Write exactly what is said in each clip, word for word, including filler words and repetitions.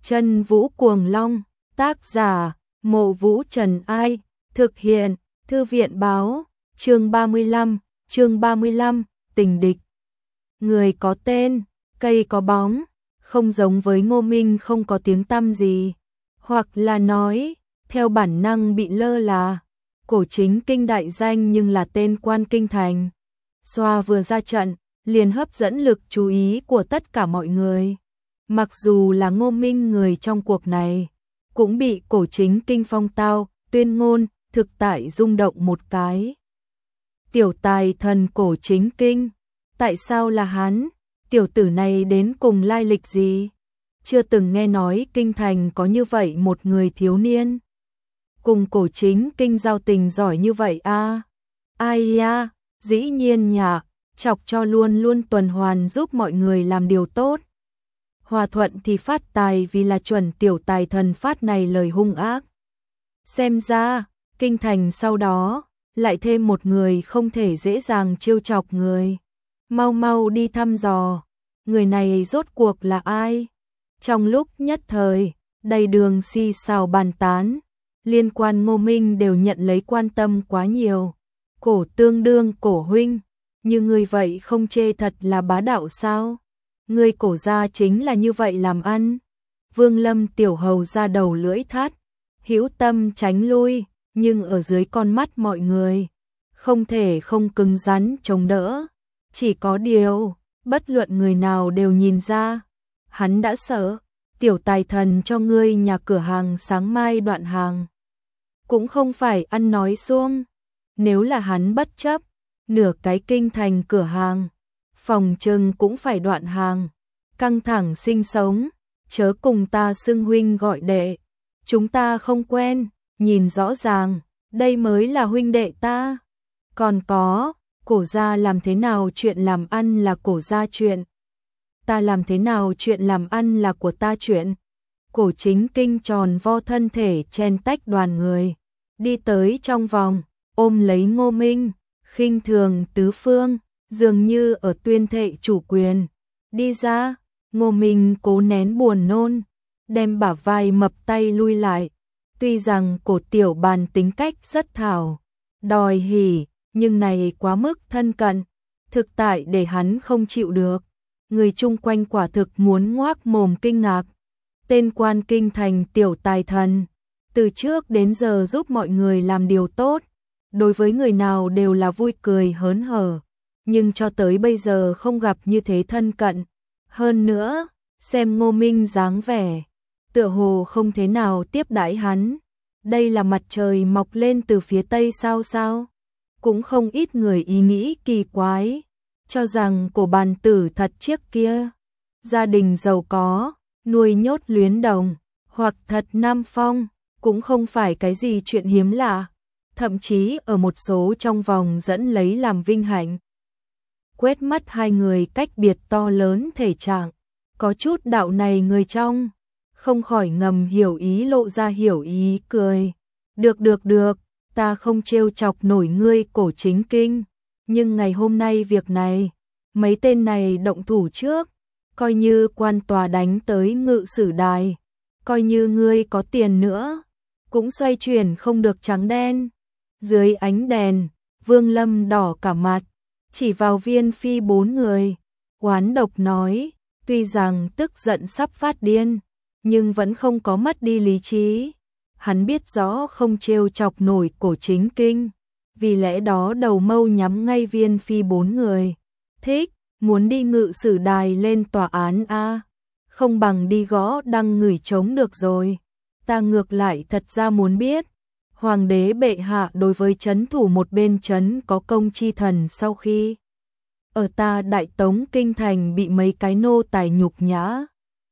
Chân Vũ Cuồng Long, tác giả, Mộ Vũ Trần Ai, thực hiện, Thư viện báo, chương ba mươi lăm, chương ba mươi lăm, tình địch. Người có tên, cây có bóng, không giống với Ngô Minh không có tiếng tăm gì, hoặc là nói, theo bản năng bị lơ là. Cổ Chính Kinh đại danh nhưng là tên quan kinh thành. Xoa vừa ra trận, liền hấp dẫn lực chú ý của tất cả mọi người. Mặc dù là Ngô Minh người trong cuộc này, cũng bị Cổ Chính Kinh phong tao, tuyên ngôn, thực tại rung động một cái. Tiểu tài thần Cổ Chính Kinh, tại sao là hắn? Tiểu tử này đến cùng lai lịch gì? Chưa từng nghe nói kinh thành có như vậy một người thiếu niên. Cùng Cổ Chính Kinh giao tình giỏi như vậy a à? Ai ya, dĩ nhiên nhỉ, chọc cho luôn luôn tuần hoàn giúp mọi người làm điều tốt. Hòa thuận thì phát tài vì là chuẩn tiểu tài thần phát này lời hung ác. Xem ra, kinh thành sau đó, lại thêm một người không thể dễ dàng trêu chọc người. Mau mau đi thăm dò, người này rốt cuộc là ai? Trong lúc nhất thời, đầy đường xì xào bàn tán, liên quan Ngô Minh đều nhận lấy quan tâm quá nhiều. Cổ tương đương Cổ huynh, như người vậy không chê thật là bá đạo sao? Người Cổ gia chính là như vậy làm ăn. Vương Lâm tiểu hầu ra đầu lưỡi thắt, hữu tâm tránh lui, nhưng ở dưới con mắt mọi người, không thể không cứng rắn chống đỡ. Chỉ có điều, bất luận người nào đều nhìn ra, hắn đã sợ, tiểu tài thần cho ngươi nhà cửa hàng sáng mai đoạn hàng. Cũng không phải ăn nói suông, nếu là hắn bất chấp, nửa cái kinh thành cửa hàng, phòng trừng cũng phải đoạn hàng. Căng thẳng sinh sống, chớ cùng ta xưng huynh gọi đệ, chúng ta không quen, nhìn rõ ràng, đây mới là huynh đệ ta. Còn có, Cổ gia làm thế nào chuyện làm ăn là Cổ gia chuyện, ta làm thế nào chuyện làm ăn là của ta chuyện. Cổ Chính Kinh tròn vo thân thể chen tách đoàn người, đi tới trong vòng, ôm lấy Ngô Minh, khinh thường tứ phương, dường như ở tuyên thệ chủ quyền. Đi ra, Ngô Minh cố nén buồn nôn, đem bả vai mập tay lui lại. Tuy rằng Cổ tiểu bàn tính cách rất thảo, đòi hỉ, nhưng này quá mức thân cận, thực tại để hắn không chịu được. Người chung quanh quả thực muốn ngoác mồm kinh ngạc. Tên quan kinh thành tiểu tài thần, từ trước đến giờ giúp mọi người làm điều tốt, đối với người nào đều là vui cười hớn hở, nhưng cho tới bây giờ không gặp như thế thân cận. Hơn nữa, xem Ngô Minh dáng vẻ, tựa hồ không thế nào tiếp đãi hắn. Đây là mặt trời mọc lên từ phía tây sao sao? Cũng không ít người ý nghĩ kỳ quái, cho rằng Cổ bàn tử thật chiếc kia, gia đình giàu có, nuôi nhốt luyến đồng, hoặc thật nam phong, cũng không phải cái gì chuyện hiếm lạ, thậm chí ở một số trong vòng dẫn lấy làm vinh hạnh. Quét mắt hai người cách biệt to lớn thể trạng, có chút đạo này người trong, không khỏi ngầm hiểu ý lộ ra hiểu ý cười. Được được được, ta không trêu chọc nổi ngươi Cổ Chính Kinh, nhưng ngày hôm nay việc này, mấy tên này động thủ trước, coi như quan tòa đánh tới ngự sử đài, coi như ngươi có tiền nữa, cũng xoay chuyển không được trắng đen. Dưới ánh đèn, Vương Lâm đỏ cả mặt, chỉ vào Viên Phi bốn người, oán độc nói, tuy rằng tức giận sắp phát điên, nhưng vẫn không có mất đi lý trí. Hắn biết rõ không trêu chọc nổi Cổ Chính Kinh, vì lẽ đó đầu mâu nhắm ngay Viên Phi bốn người. Thích, muốn đi ngự sử đài lên tòa án a, không bằng đi gõ đăng ngửi trống được rồi. Ta ngược lại thật ra muốn biết, hoàng đế bệ hạ đối với trấn thủ một bên trấn có công chi thần sau khi ở ta Đại Tống kinh thành bị mấy cái nô tài nhục nhã,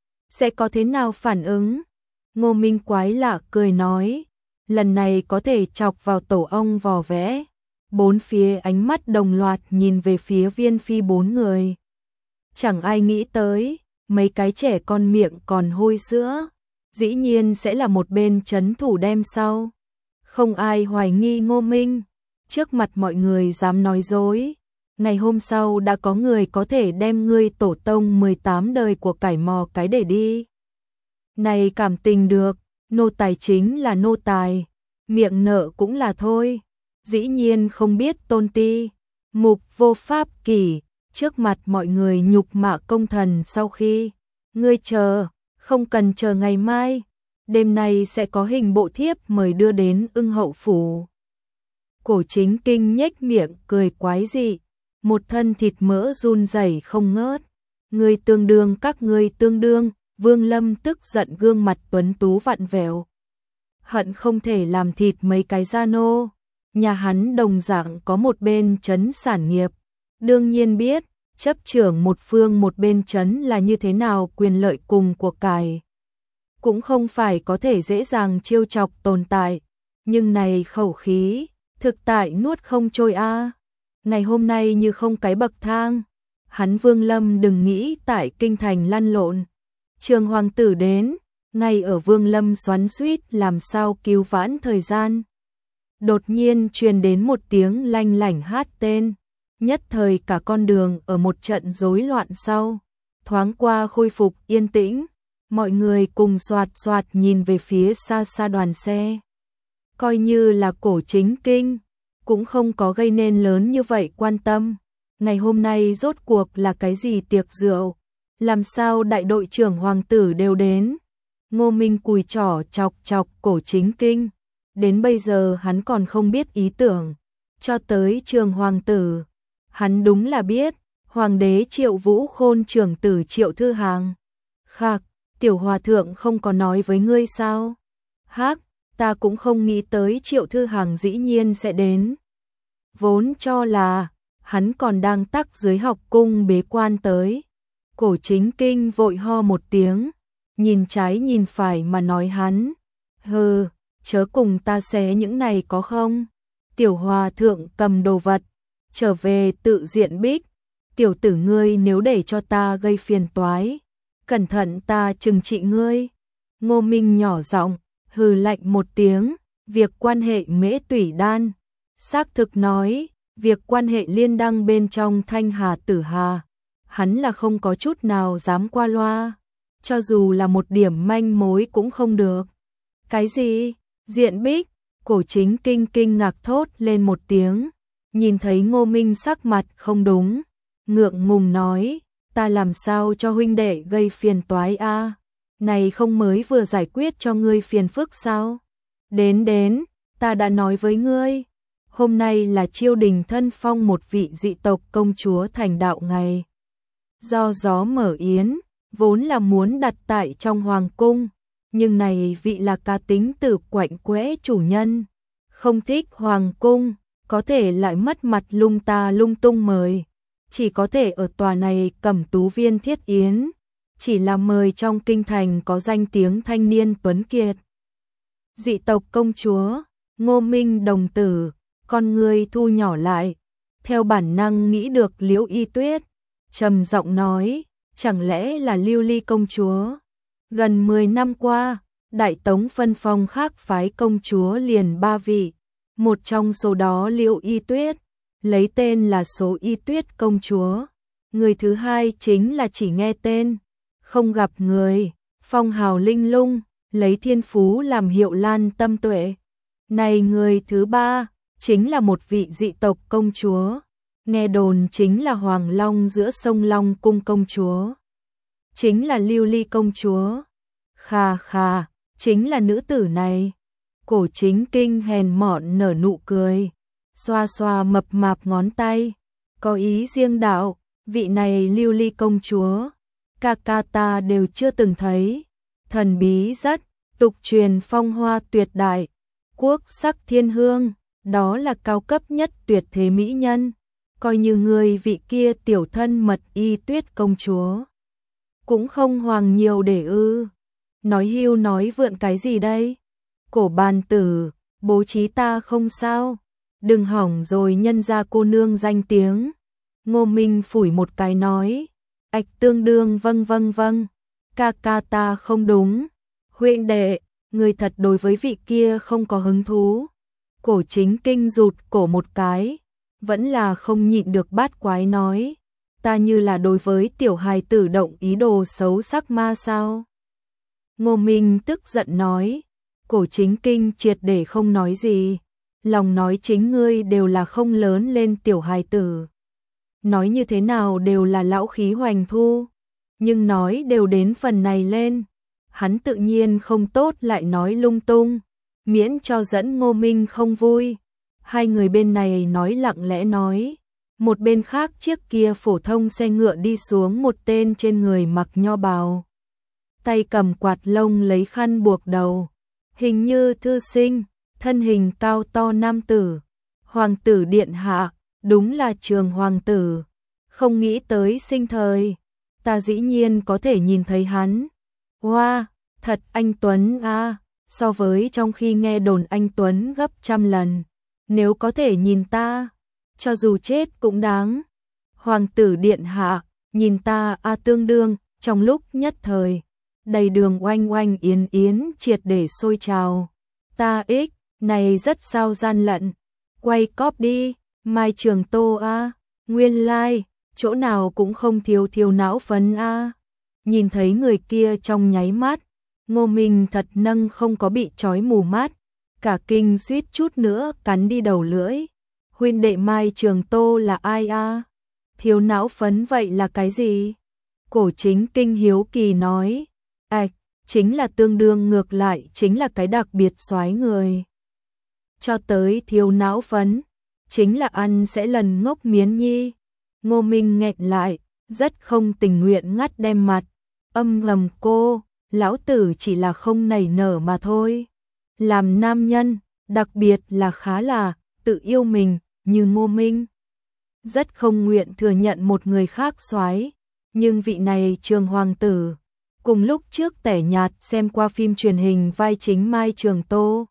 sẽ có thế nào phản ứng? Ngô Minh quái lạ cười nói, lần này có thể chọc vào tổ ong vò vẽ. Bốn phía ánh mắt đồng loạt nhìn về phía Viên Phi bốn người. Chẳng ai nghĩ tới, mấy cái trẻ con miệng còn hôi sữa, dĩ nhiên sẽ là một bên trấn thủ đem sau. Không ai hoài nghi Ngô Minh, trước mặt mọi người dám nói dối. Ngày hôm sau đã có người có thể đem ngươi tổ tông mười tám đời của cải mò cái để đi. Này cảm tình được, nô tài chính là nô tài, miệng nợ cũng là thôi. Dĩ nhiên không biết tôn ti. Mục Vô Pháp Kỷ, trước mặt mọi người nhục mạ công thần sau khi. Ngươi chờ, không cần chờ ngày mai. Đêm nay sẽ có hình bộ thiếp mời đưa đến Ưng Hậu phủ. Cổ Chính Kinh nhếch miệng cười quái dị, một thân thịt mỡ run rẩy không ngớt. Ngươi tương đương các ngươi tương đương, Vương Lâm tức giận gương mặt tuấn tú vặn vẹo. Hận không thể làm thịt mấy cái gia nô. Nhà hắn đồng dạng có một bên trấn sản nghiệp. Đương nhiên biết, chấp trưởng một phương một bên trấn là như thế nào quyền lợi cùng của cải. Cũng không phải có thể dễ dàng chiêu chọc tồn tại. Nhưng này khẩu khí, thực tại nuốt không trôi a. À. Ngày hôm nay như không cái bậc thang. Hắn Vương Lâm đừng nghĩ tại kinh thành lăn lộn. Trường hoàng tử đến, ngay ở Vương Lâm xoắn xuýt làm sao cứu vãn thời gian. Đột nhiên truyền đến một tiếng lanh lảnh hát tên, nhất thời cả con đường ở một trận rối loạn sau, thoáng qua khôi phục yên tĩnh, mọi người cùng xoạt xoạt nhìn về phía xa xa đoàn xe. Coi như là Cổ Chính Kinh, cũng không có gây nên lớn như vậy quan tâm. Ngày hôm nay rốt cuộc là cái gì tiệc rượu, làm sao đại đội trưởng hoàng tử đều đến. Ngô Minh cùi trỏ chọc chọc Cổ Chính Kinh. Đến bây giờ hắn còn không biết ý tưởng, cho tới trường hoàng tử. Hắn đúng là biết, hoàng đế Triệu Vũ Khôn trưởng tử Triệu Thư Hàng. Khạc, tiểu hòa thượng không có nói với ngươi sao? Hắc, ta cũng không nghĩ tới Triệu Thư Hàng dĩ nhiên sẽ đến. Vốn cho là, hắn còn đang tắc dưới học cung bế quan tới. Cổ Chính Kinh vội ho một tiếng, nhìn trái nhìn phải mà nói hắn. Hừ, chớ cùng ta xé những này có không? Tiểu hòa thượng cầm đồ vật, trở về tự diện bích. Tiểu tử ngươi nếu để cho ta gây phiền toái, cẩn thận ta trừng trị ngươi. Ngô Minh nhỏ giọng, hừ lạnh một tiếng, việc quan hệ Mễ Tủy Đan. Xác thực nói, việc quan hệ liên đăng bên trong Thanh Hà Tử Hà, hắn là không có chút nào dám qua loa, cho dù là một điểm manh mối cũng không được. Cái gì? Diện bích? Cổ Chính Kinh kinh ngạc thốt lên một tiếng, nhìn thấy Ngô Minh sắc mặt không đúng, ngượng ngùng nói, ta làm sao cho huynh đệ gây phiền toái a? À? Này không mới vừa giải quyết cho ngươi phiền phức sao? Đến đến, ta đã nói với ngươi, hôm nay là chiêu đình thân phong một vị dị tộc công chúa thành đạo ngày. Do gió mở yến, vốn là muốn đặt tại trong hoàng cung, nhưng này vị là cá tính tử quạnh quẽ chủ nhân, không thích hoàng cung, có thể lại mất mặt lung ta lung tung mời, chỉ có thể ở tòa này Cẩm Tú Viên thiết yến, chỉ là mời trong kinh thành có danh tiếng thanh niên tuấn kiệt. Dị tộc công chúa, Ngô Minh đồng tử, con người thu nhỏ lại, theo bản năng nghĩ được Liễu Y Tuyết, trầm giọng nói, chẳng lẽ là Lưu Ly công chúa? Gần mười năm qua, Đại Tống phân phong khác phái công chúa liền ba vị, một trong số đó Liễu Y Tuyết, lấy tên là số Y Tuyết công chúa, người thứ hai chính là chỉ nghe tên, không gặp người, phong hào linh lung, lấy thiên phú làm hiệu Lan Tâm Tuệ. Này người thứ ba, chính là một vị dị tộc công chúa, nghe đồn chính là Hoàng Long giữa sông Long cung công chúa. Chính là Lưu Ly công chúa. Khà khà, chính là nữ tử này. Cổ Chính Kinh hèn mọn nở nụ cười, xoa xoa mập mạp ngón tay, có ý riêng đạo, vị này Lưu Ly công chúa, ca ca ta đều chưa từng thấy, thần bí rất, tục truyền phong hoa tuyệt đại, quốc sắc thiên hương, đó là cao cấp nhất tuyệt thế mỹ nhân, coi như người vị kia tiểu thân mật Y Tuyết công chúa. Cũng không hoàng nhiều để ư. Nói hưu nói vượn cái gì đây? Cổ bàn tử, bố trí ta không sao. Đừng hỏng rồi nhân ra cô nương danh tiếng. Ngô Minh phủi một cái nói. Ạch tương đương vâng vâng vâng. Ca ca ta không đúng. Huynh đệ, người thật đối với vị kia không có hứng thú. Cổ Chính Kinh rụt cổ một cái. Vẫn là không nhịn được bát quái nói. Ta như là đối với tiểu hài tử động ý đồ xấu sắc ma sao? Ngô Minh tức giận nói, Cổ Chính Kinh triệt để không nói gì, lòng nói chính ngươi đều là không lớn lên tiểu hài tử. Nói như thế nào đều là lão khí hoành thu, nhưng nói đều đến phần này lên, hắn tự nhiên không tốt lại nói lung tung, miễn cho dẫn Ngô Minh không vui. Hai người bên này nói lặng lẽ nói, một bên khác chiếc kia phổ thông xe ngựa đi xuống một tên trên người mặc nho bào, tay cầm quạt lông lấy khăn buộc đầu, hình như thư sinh, thân hình cao to nam tử. Hoàng tử điện hạ, đúng là Trường hoàng tử, không nghĩ tới sinh thời, ta dĩ nhiên có thể nhìn thấy hắn. Wow, thật anh Tuấn a, à, so với trong khi nghe đồn anh Tuấn gấp trăm lần, nếu có thể nhìn ta, cho dù chết cũng đáng. Hoàng tử điện hạ, nhìn ta a à, tương đương, trong lúc nhất thời, đầy đường oanh oanh yến yến triệt để sôi trào. Ta ích, này rất sao gian lận, quay cóp đi, Mai Trường Tô a, à, nguyên lai, like, chỗ nào cũng không thiếu thiếu não phấn a. À. Nhìn thấy người kia trong nháy mắt, Ngô Minh thật nâng không có bị trói mù mắt, cả kinh suýt chút nữa cắn đi đầu lưỡi. Huynh đệ Mai Trường Tô là ai a? À? Thiếu não phấn vậy là cái gì? Cổ Chính Kinh hiếu kỳ nói, ạch, chính là tương đương ngược lại, chính là cái đặc biệt soái người. Cho tới thiếu não phấn, chính là ăn sẽ lần ngốc miến nhi. Ngô Minh nghẹn lại, rất không tình nguyện ngắt đem mặt, âm ngầm cô, lão tử chỉ là không nảy nở mà thôi. Làm nam nhân, đặc biệt là khá là tự yêu mình, như Ngô Minh. Rất không nguyện thừa nhận một người khác soái, nhưng vị này Trường hoàng tử, cùng lúc trước tẻ nhạt xem qua phim truyền hình vai chính Mai Trường Tô.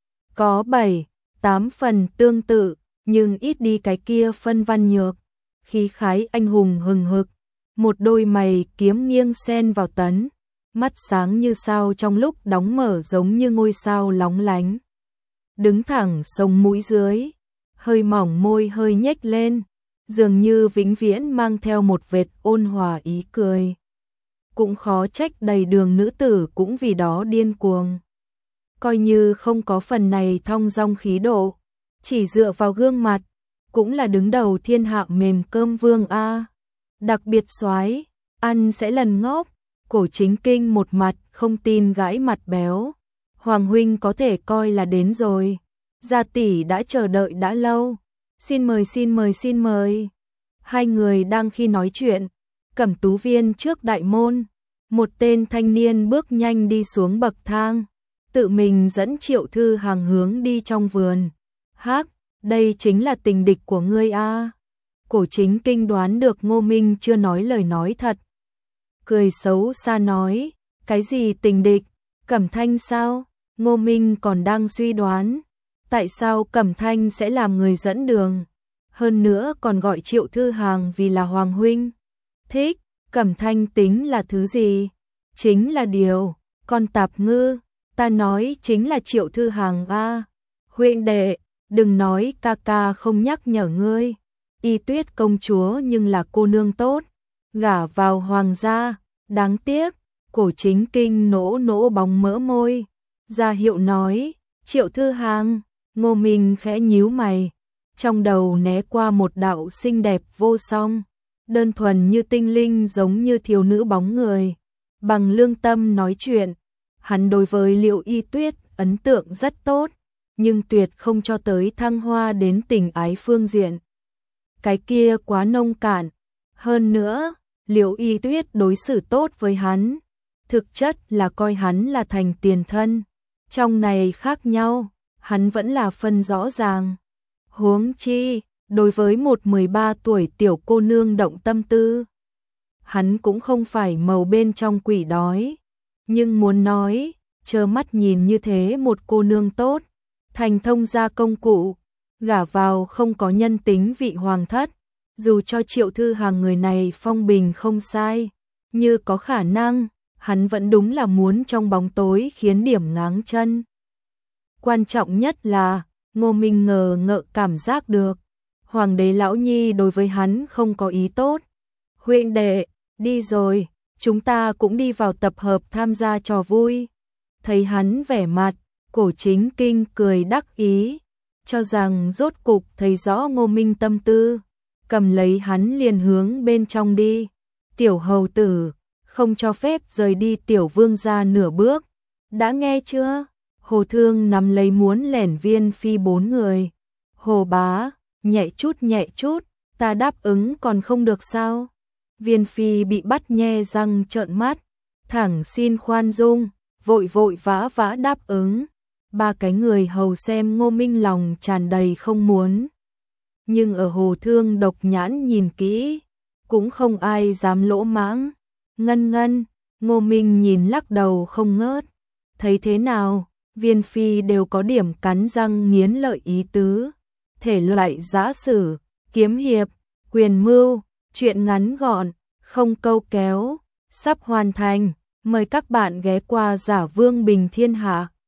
Có bảy, tám phần tương tự, nhưng ít đi cái kia phân văn nhược, khí khái anh hùng hừng hực, một đôi mày kiếm nghiêng xen vào tấn, mắt sáng như sao trong lúc đóng mở giống như ngôi sao lóng lánh. Đứng thẳng sống mũi dưới, hơi mỏng môi hơi nhếch lên, dường như vĩnh viễn mang theo một vệt ôn hòa ý cười. Cũng khó trách đầy đường nữ tử cũng vì đó điên cuồng. Coi như không có phần này thong dong khí độ, chỉ dựa vào gương mặt, cũng là đứng đầu thiên hạ mềm cơm vương a. Đặc biệt soái, ăn sẽ lần ngốc. Cổ Chính Kinh một mặt không tin gãi mặt béo. Hoàng huynh có thể coi là đến rồi. Gia tỷ đã chờ đợi đã lâu. Xin mời xin mời xin mời. Hai người đang khi nói chuyện, Cẩm Tú Viên trước đại môn, một tên thanh niên bước nhanh đi xuống bậc thang, tự mình dẫn Triệu Thư Hàng hướng đi trong vườn. Hắc, đây chính là tình địch của ngươi a. À. Cổ Chính Kinh đoán được Ngô Minh chưa nói lời nói thật, cười xấu xa nói, cái gì tình địch, Cẩm Thanh sao? Ngô Minh còn đang suy đoán, tại sao Cẩm Thanh sẽ làm người dẫn đường, hơn nữa còn gọi Triệu Thư Hàng vì là Hoàng huynh. Thích, Cẩm Thanh tính là thứ gì? Chính là điều, con tạp ngư, ta nói chính là Triệu Thư Hàng a. À. Huynh đệ, đừng nói ca ca không nhắc nhở ngươi, Y Tuyết công chúa nhưng là cô nương tốt, gả vào hoàng gia, đáng tiếc. Cổ Chính Kinh nỗ nỗ bóng mỡ môi, ra hiệu nói, Triệu Thư Hàng. Ngô Minh khẽ nhíu mày, trong đầu né qua một đạo xinh đẹp vô song, đơn thuần như tinh linh giống như thiếu nữ bóng người, bằng lương tâm nói chuyện. Hắn đối với Liệu Y Tuyết ấn tượng rất tốt, nhưng tuyệt không cho tới thăng hoa đến tình ái phương diện. Cái kia quá nông cạn. Hơn nữa, Liệu Y Tuyết đối xử tốt với hắn, thực chất là coi hắn là thành tiền thân. Trong này khác nhau, hắn vẫn là phân rõ ràng. Huống chi, đối với một mười ba tuổi tiểu cô nương động tâm tư, hắn cũng không phải màu bên trong quỷ đói. Nhưng muốn nói, trơ mắt nhìn như thế một cô nương tốt, thành thông gia công cụ, gả vào không có nhân tính vị hoàng thất, dù cho Triệu Thư Hàng người này phong bình không sai, như có khả năng, hắn vẫn đúng là muốn trong bóng tối khiến điểm ngáng chân. Quan trọng nhất là, Ngô Minh ngờ ngợ cảm giác được, Hoàng đế lão nhi đối với hắn không có ý tốt. Huynh đệ, đi rồi, chúng ta cũng đi vào tập hợp tham gia trò vui. Thấy hắn vẻ mặt, Cổ Chính Kinh cười đắc ý, cho rằng rốt cục thấy rõ Ngô Minh tâm tư, cầm lấy hắn liền hướng bên trong đi. Tiểu hầu tử, không cho phép rời đi tiểu vương gia nửa bước, đã nghe chưa? Hồ Thương nắm lấy muốn lẻn Viên Phi bốn người. Hồ bá, nhẹ chút nhẹ chút, ta đáp ứng còn không được sao? Viên Phi bị bắt nhe răng trợn mắt, thẳng xin khoan dung, vội vội vã vã đáp ứng. Ba cái người hầu xem Ngô Minh lòng tràn đầy không muốn. Nhưng ở Hồ Thương độc nhãn nhìn kỹ, cũng không ai dám lỗ mãng. Ngân ngân, Ngô Minh nhìn lắc đầu không ngớt. Thấy thế nào, Viên Phi đều có điểm cắn răng nghiến lợi ý tứ. Thể loại giã sử, kiếm hiệp, quyền mưu, chuyện ngắn gọn, không câu kéo, sắp hoàn thành. Mời các bạn ghé qua Giả Vương Bình Thiên Hạ.